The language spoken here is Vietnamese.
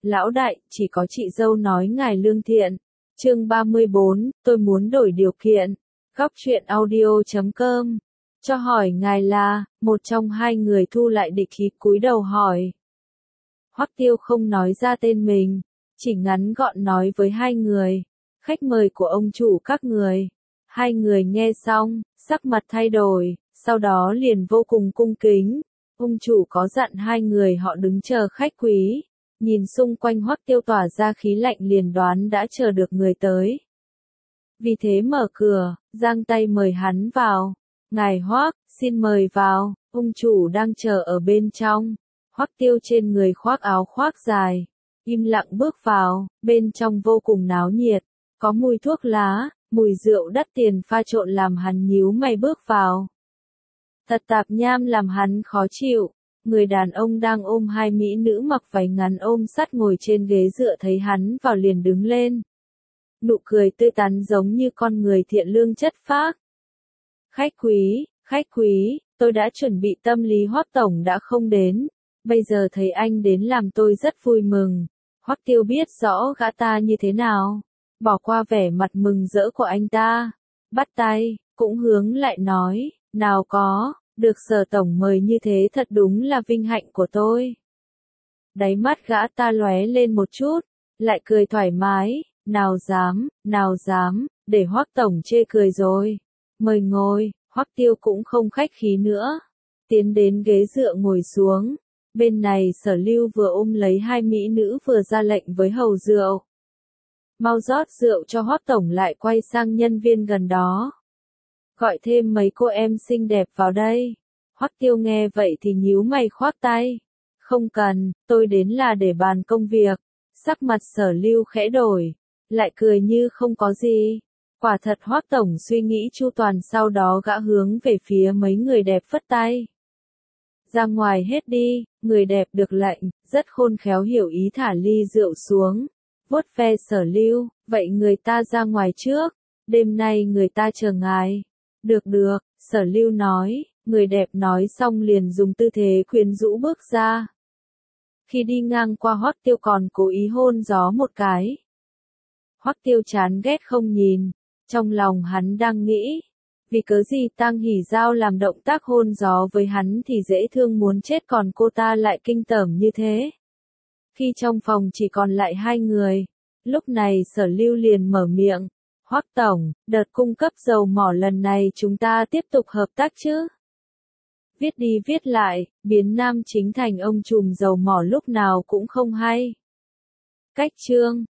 Lão đại, chỉ có chị dâu nói ngài lương thiện. Chương 34, tôi muốn đổi điều kiện. Góc truyện audio.com. Cho hỏi ngài là, một trong hai người thu lại địch khí cúi đầu hỏi. Hoắc Tiêu không nói ra tên mình, chỉ ngắn gọn nói với hai người. Khách mời của ông chủ các người. Hai người nghe xong, sắc mặt thay đổi, sau đó liền vô cùng cung kính. Ông chủ có dặn hai người họ đứng chờ khách quý. Nhìn xung quanh Hoắc Tiêu tỏa ra khí lạnh liền đoán đã chờ được người tới. Vì thế mở cửa, giang tay mời hắn vào. Ngài Hoắc, xin mời vào, ông chủ đang chờ ở bên trong. Hoắc Tiêu trên người khoác áo khoác dài, im lặng bước vào, bên trong vô cùng náo nhiệt, có mùi thuốc lá, mùi rượu đắt tiền pha trộn làm hắn nhíu mày bước vào. Thật tạp nham làm hắn khó chịu. Người đàn ông đang ôm hai mỹ nữ mặc váy ngắn ôm sát ngồi trên ghế dựa thấy hắn vào liền đứng lên. Nụ cười tươi tắn giống như con người thiện lương chất phác. Khách quý, tôi đã chuẩn bị tâm lý Hoắc tổng đã không đến. Bây giờ thấy anh đến làm tôi rất vui mừng. Hoắc Tiêu biết rõ gã ta như thế nào. Bỏ qua vẻ mặt mừng rỡ của anh ta. Bắt tay, cũng hướng lại nói, nào có. Được Sở tổng mời như thế thật đúng là vinh hạnh của tôi. Đáy mắt gã ta lóe lên một chút, lại cười thoải mái, nào dám, để Hoắc tổng chê cười rồi. Mời ngồi, Hoắc Tiêu cũng không khách khí nữa. Tiến đến ghế dựa ngồi xuống. Bên này Sở Lưu vừa ôm lấy hai mỹ nữ vừa ra lệnh với hầu rượu. Mau rót rượu cho Hoắc tổng lại quay sang nhân viên gần đó. Gọi thêm mấy cô em xinh đẹp vào đây. Hoắc Tiêu nghe vậy thì nhíu mày khoác tay. Không cần, tôi đến là để bàn công việc. Sắc mặt Sở Lưu khẽ đổi, lại cười như không có gì. Quả thật Hoắc tổng suy nghĩ chu toàn, sau đó gã hướng về phía mấy người đẹp phất tay. Ra ngoài hết đi, người đẹp được lệnh, rất khôn khéo hiểu ý thả ly rượu xuống. Vuốt ve Sở Lưu, vậy người ta ra ngoài trước, đêm nay người ta chờ ngài. Được, Sở Lưu nói, người đẹp nói xong liền dùng tư thế quyến rũ bước ra. Khi đi ngang qua Hoắc Tiêu còn cố ý hôn gió một cái. Hoắc Tiêu chán ghét không nhìn, trong lòng hắn đang nghĩ, vì cớ gì Tang Hỷ Giao làm động tác hôn gió với hắn thì dễ thương muốn chết còn cô ta lại kinh tởm như thế. Khi trong phòng chỉ còn lại hai người, lúc này Sở Lưu liền mở miệng. Hoắc tổng, đợt cung cấp dầu mỏ lần này chúng ta tiếp tục hợp tác chứ? Viết đi viết lại, biến Nam Chính thành ông trùm dầu mỏ lúc nào cũng không hay. Cách chương